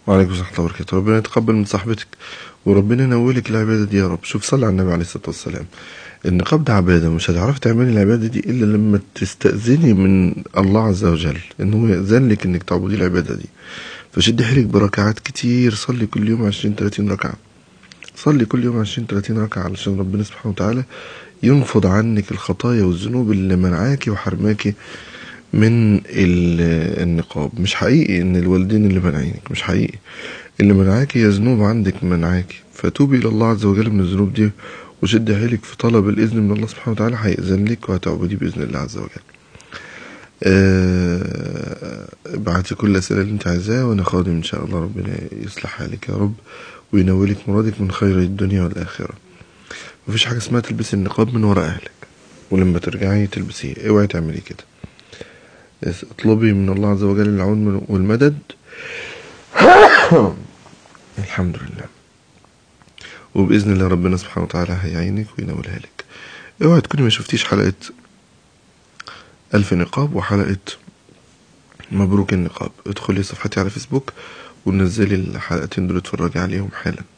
وعليكم السلام ورحمة الله وبركاته. ربنا يتقبل من صاحبتك وربنا ينولك العبادة دي يا رب. شوف، صلي على النبي عليه الصلاة والسلام. النقاب ده عبادة، مش هتعرفي تعملي العبادة دي إلا لما تستأذني من الله عز وجل إن هو يأذن لك إنك تعبدي العبادة دي. فشد حيلك بركعات كتير، صلي كل يوم 20-30 ركعة. صلي كل يوم 20-30 ركعة علشان ربنا سبحانه وتعالى ينفض عنك الخطايا والذنوب اللي منعاكي وحرماكي من النقاب. مش حقيقي ان الوالدين اللي منعينك، مش حقيقي. اللي منعاكي هي ذنوب عندك منعاكي، فتوبي الى الله عز وجل من الذنوب دي وشد حيلك في طلب الاذن من الله سبحانه وتعالى، هيأذن لك وهتعبدي باذن الله عز وجل. ابعتي كل الاسئله اللي انت عايزاها وانا خادم ان شاء الله. ربنا يصلح حالك يا رب وينولك مرادك من خير الدنيا والاخره. مفيش حاجه اسمها تلبسي النقاب من وراء اهلك ولما ترجعي تلبسيه، اوعي تعملي كده. اطلبي من الله عز وجل العون والمدد. الحمد لله. وبإذن الله ربنا سبحانه وتعالى هيعينك وينولها لك. اوعي تكوني ما شفتيش حلقة 1000 نقاب وحلقة مبروك النقاب. ادخلي صفحتي على فيسبوك ونزلي الحلقتين دول اتفرجي عليهم حالا.